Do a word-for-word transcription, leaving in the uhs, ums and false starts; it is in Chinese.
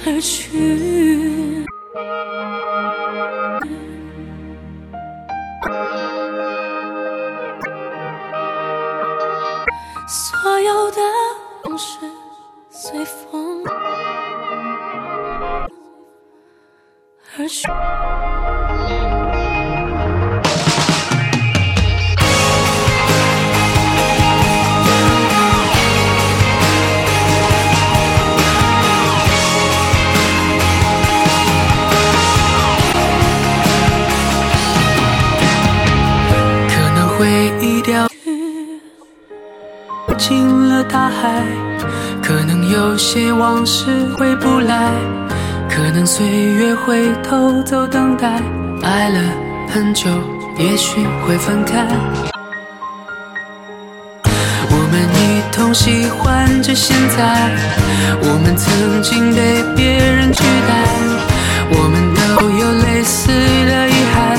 而去。所有的往事随风而去。可能回忆掉进了大海，可能有些往事回不来，可能岁月会偷走等待，爱了很久也许会分开。我们一同喜欢着现在，我们曾经